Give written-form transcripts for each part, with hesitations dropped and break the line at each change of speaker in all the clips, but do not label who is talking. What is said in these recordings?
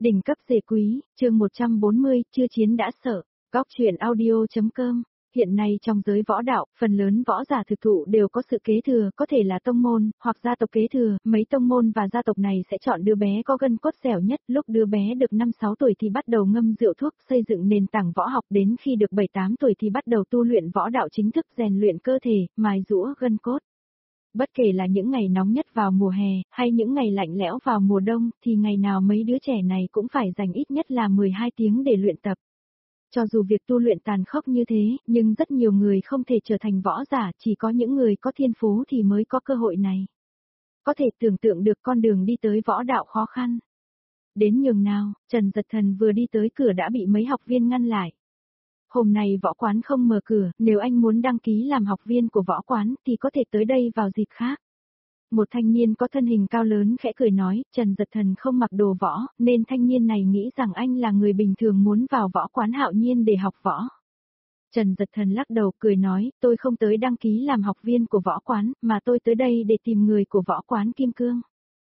Đỉnh cấp dề quý, chương 140, chưa chiến đã sợ. Góc truyện audio.com. Hiện nay trong giới võ đạo, phần lớn võ giả thực thụ đều có sự kế thừa, có thể là tông môn, hoặc gia tộc kế thừa, mấy tông môn và gia tộc này sẽ chọn đứa bé có gân cốt dẻo nhất, lúc đứa bé được 5-6 tuổi thì bắt đầu ngâm rượu thuốc, xây dựng nền tảng võ học, đến khi được 7-8 tuổi thì bắt đầu tu luyện võ đạo chính thức, rèn luyện cơ thể, mài giũa gân cốt. Bất kể là những ngày nóng nhất vào mùa hè, hay những ngày lạnh lẽo vào mùa đông, thì ngày nào mấy đứa trẻ này cũng phải dành ít nhất là 12 tiếng để luyện tập. Cho dù việc tu luyện tàn khốc như thế, nhưng rất nhiều người không thể trở thành võ giả, chỉ có những người có thiên phú thì mới có cơ hội này. Có thể tưởng tượng được con đường đi tới võ đạo khó khăn. Đến nhường nào, Trần Dật Thần vừa đi tới cửa đã bị mấy học viên ngăn lại. Hôm nay võ quán không mở cửa, nếu anh muốn đăng ký làm học viên của võ quán thì có thể tới đây vào dịp khác. Một thanh niên có thân hình cao lớn khẽ cười nói, Trần Dật Thần không mặc đồ võ, nên thanh niên này nghĩ rằng anh là người bình thường muốn vào võ quán Hạo Nhiên để học võ. Trần Dật Thần lắc đầu cười nói, tôi không tới đăng ký làm học viên của võ quán, mà tôi tới đây để tìm người của võ quán Kim Cương.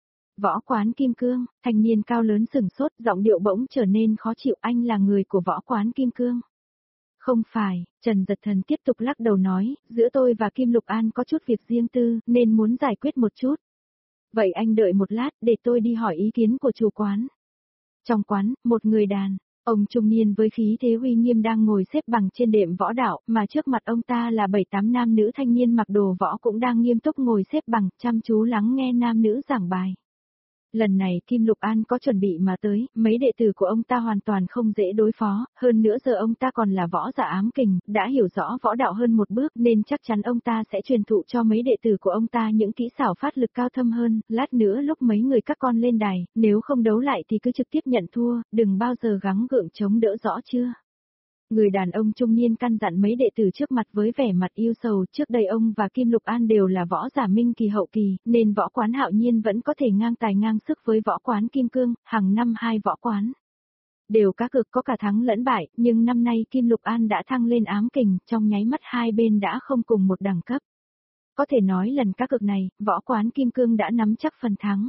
Võ quán Kim Cương, thanh niên cao lớn sửng sốt, giọng điệu bỗng trở nên khó chịu, anh là người của võ quán Kim Cương. Không phải, Trần Dật Thần tiếp tục lắc đầu nói, giữa tôi và Kim Lục An có chút việc riêng tư, nên muốn giải quyết một chút. Vậy anh đợi một lát, để tôi đi hỏi ý kiến của chủ quán. Trong quán, một người đàn, ông trung niên với khí thế uy nghiêm đang ngồi xếp bằng trên đệm võ đạo, mà trước mặt ông ta là 7-8 nam nữ thanh niên mặc đồ võ cũng đang nghiêm túc ngồi xếp bằng, chăm chú lắng nghe nam nữ giảng bài. Lần này Kim Lục An có chuẩn bị mà tới, mấy đệ tử của ông ta hoàn toàn không dễ đối phó, hơn nữa giờ ông ta còn là võ giả ám kình, đã hiểu rõ võ đạo hơn một bước nên chắc chắn ông ta sẽ truyền thụ cho mấy đệ tử của ông ta những kỹ xảo phát lực cao thâm hơn, lát nữa lúc mấy người các con lên đài, nếu không đấu lại thì cứ trực tiếp nhận thua, đừng bao giờ gắng gượng chống đỡ, rõ chưa? Người đàn ông trung niên căn dặn mấy đệ tử trước mặt với vẻ mặt yêu sầu, trước đây ông và Kim Lục An đều là võ giả minh kỳ hậu kỳ, nên võ quán Hạo Nhiên vẫn có thể ngang tài ngang sức với võ quán Kim Cương, hàng năm hai võ quán đều cá cược, có cả thắng lẫn bại, nhưng năm nay Kim Lục An đã thăng lên ám kình, trong nháy mắt hai bên đã không cùng một đẳng cấp. Có thể nói lần cá cược này, võ quán Kim Cương đã nắm chắc phần thắng.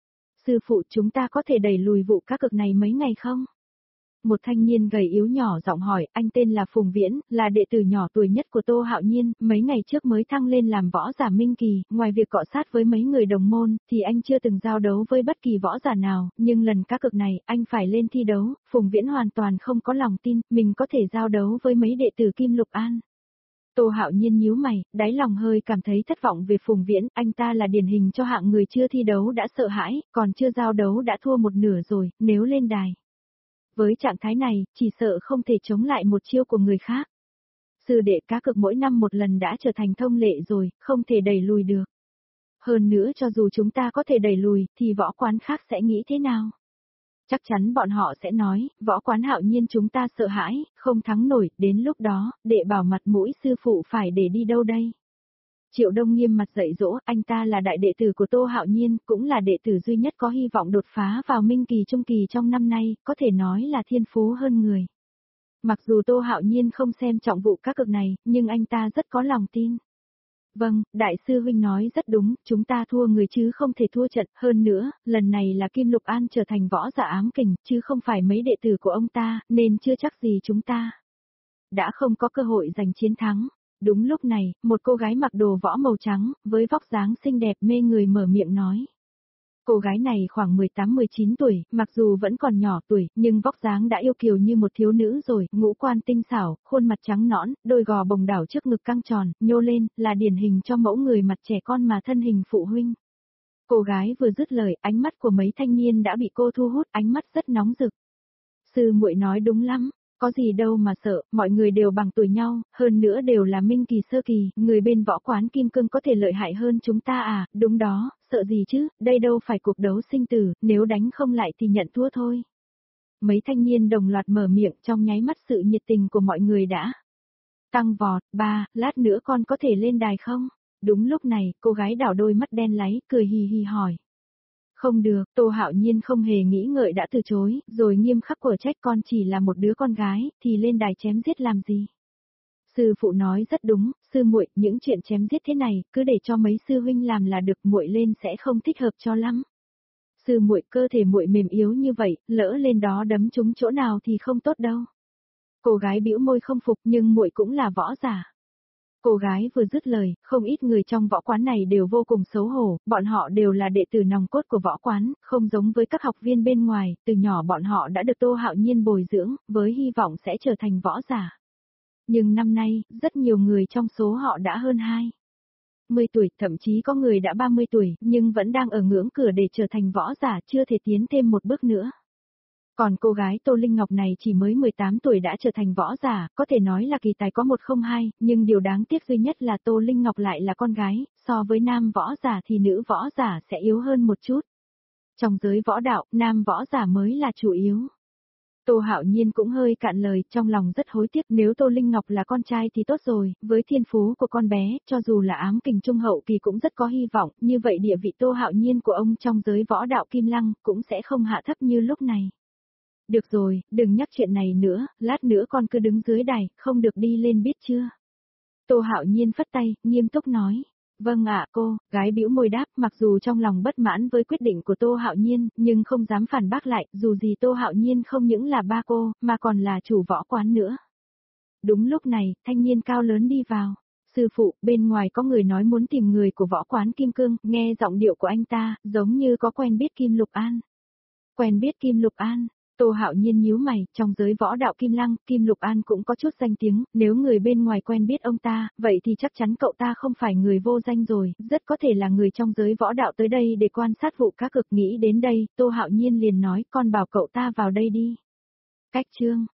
Sư phụ, chúng ta có thể đẩy lùi vụ cá cược này mấy ngày không? Một thanh niên gầy yếu nhỏ giọng hỏi, anh tên là Phùng Viễn, là đệ tử nhỏ tuổi nhất của Tô Hạo Nhiên, mấy ngày trước mới thăng lên làm võ giả minh kỳ, ngoài việc cọ sát với mấy người đồng môn, thì anh chưa từng giao đấu với bất kỳ võ giả nào, nhưng lần cá cược này, anh phải lên thi đấu, Phùng Viễn hoàn toàn không có lòng tin, mình có thể giao đấu với mấy đệ tử Kim Lục An. Tô Hạo Nhiên nhíu mày, đáy lòng hơi cảm thấy thất vọng về Phùng Viễn, anh ta là điển hình cho hạng người chưa thi đấu đã sợ hãi, còn chưa giao đấu đã thua một nửa rồi, nếu lên đài. Với trạng thái này, chỉ sợ không thể chống lại một chiêu của người khác. Sư đệ cá cược mỗi năm một lần đã trở thành thông lệ rồi, không thể đẩy lùi được. Hơn nữa cho dù chúng ta có thể đẩy lùi, thì võ quán khác sẽ nghĩ thế nào? Chắc chắn bọn họ sẽ nói, võ quán Hạo Nhiên chúng ta sợ hãi, không thắng nổi, đến lúc đó, đệ bảo mặt mũi sư phụ phải để đi đâu đây? Triệu Đông nghiêm mặt dạy dỗ, anh ta là đại đệ tử của Tô Hạo Nhiên, cũng là đệ tử duy nhất có hy vọng đột phá vào minh kỳ trung kỳ trong năm nay, có thể nói là thiên phú hơn người. Mặc dù Tô Hạo Nhiên không xem trọng vụ cá cược này, nhưng anh ta rất có lòng tin. Vâng, đại sư huynh nói rất đúng, chúng ta thua người chứ không thể thua trận, hơn nữa, lần này là Kim Lục An trở thành võ giả ám kình, chứ không phải mấy đệ tử của ông ta, nên chưa chắc gì chúng ta đã không có cơ hội giành chiến thắng. Đúng lúc này, một cô gái mặc đồ võ màu trắng, với vóc dáng xinh đẹp mê người mở miệng nói. Cô gái này khoảng 18-19 tuổi, mặc dù vẫn còn nhỏ tuổi, nhưng vóc dáng đã yêu kiều như một thiếu nữ rồi, ngũ quan tinh xảo, khuôn mặt trắng nõn, đôi gò bồng đảo trước ngực căng tròn, nhô lên, là điển hình cho mẫu người mặt trẻ con mà thân hình phụ huynh. Cô gái vừa dứt lời, ánh mắt của mấy thanh niên đã bị cô thu hút, ánh mắt rất nóng rực. Sư muội nói đúng lắm. Có gì đâu mà sợ, mọi người đều bằng tuổi nhau, hơn nữa đều là minh kỳ sơ kỳ, người bên võ quán Kim Cương có thể lợi hại hơn chúng ta à, đúng đó, sợ gì chứ, đây đâu phải cuộc đấu sinh tử, nếu đánh không lại thì nhận thua thôi. Mấy thanh niên đồng loạt mở miệng, trong nháy mắt sự nhiệt tình của mọi người đã tăng vọt. Ba, lát nữa con có thể lên đài không? Đúng lúc này, cô gái đảo đôi mắt đen láy, cười hì hì hỏi. Không được, Tô Hạo Nhiên không hề nghĩ ngợi đã từ chối, rồi nghiêm khắc của trách, con chỉ là một đứa con gái, thì lên đài chém giết làm gì? Sư phụ nói rất đúng, sư muội, những chuyện chém giết thế này, cứ để cho mấy sư huynh làm là được, muội lên sẽ không thích hợp cho lắm. Sư muội, cơ thể muội mềm yếu như vậy, lỡ lên đó đấm trúng chỗ nào thì không tốt đâu. Cô gái bĩu môi không phục, nhưng muội cũng là võ giả. Cô gái vừa dứt lời, không ít người trong võ quán này đều vô cùng xấu hổ, bọn họ đều là đệ tử nòng cốt của võ quán, không giống với các học viên bên ngoài, từ nhỏ bọn họ đã được Tô Hạo Nhiên bồi dưỡng, với hy vọng sẽ trở thành võ giả. Nhưng năm nay, rất nhiều người trong số họ đã hơn 20 tuổi, thậm chí có người đã 30 tuổi, nhưng vẫn đang ở ngưỡng cửa để trở thành võ giả, chưa thể tiến thêm một bước nữa. Còn cô gái Tô Linh Ngọc này chỉ mới 18 tuổi đã trở thành võ giả, có thể nói là kỳ tài có 102, nhưng điều đáng tiếc duy nhất là Tô Linh Ngọc lại là con gái, so với nam võ giả thì nữ võ giả sẽ yếu hơn một chút. Trong giới võ đạo, nam võ giả mới là chủ yếu. Tô Hạo Nhiên cũng hơi cạn lời, trong lòng rất hối tiếc, nếu Tô Linh Ngọc là con trai thì tốt rồi, với thiên phú của con bé, cho dù là ám kình trung hậu kỳ cũng rất có hy vọng, như vậy địa vị Tô Hạo Nhiên của ông trong giới võ đạo Kim Lăng cũng sẽ không hạ thấp như lúc này. Được rồi, đừng nhắc chuyện này nữa, lát nữa con cứ đứng dưới đài, không được đi lên biết chưa? Tô Hạo Nhiên phất tay, nghiêm túc nói. Vâng ạ cô, gái bĩu môi đáp, mặc dù trong lòng bất mãn với quyết định của Tô Hạo Nhiên, nhưng không dám phản bác lại, dù gì Tô Hạo Nhiên không những là ba cô, mà còn là chủ võ quán nữa. Đúng lúc này, thanh niên cao lớn đi vào. Sư phụ, bên ngoài có người nói muốn tìm người của võ quán Kim Cương, nghe giọng điệu của anh ta, giống như có quen biết Kim Lục An. Quen biết Kim Lục An? Tô Hạo Nhiên nhíu mày, trong giới võ đạo Kim Lăng, Kim Lục An cũng có chút danh tiếng, nếu người bên ngoài quen biết ông ta, vậy thì chắc chắn cậu ta không phải người vô danh rồi, rất có thể là người trong giới võ đạo tới đây để quan sát vụ cá cược. Nghĩ đến đây, Tô Hạo Nhiên liền nói, con bảo cậu ta vào đây đi. Cách chương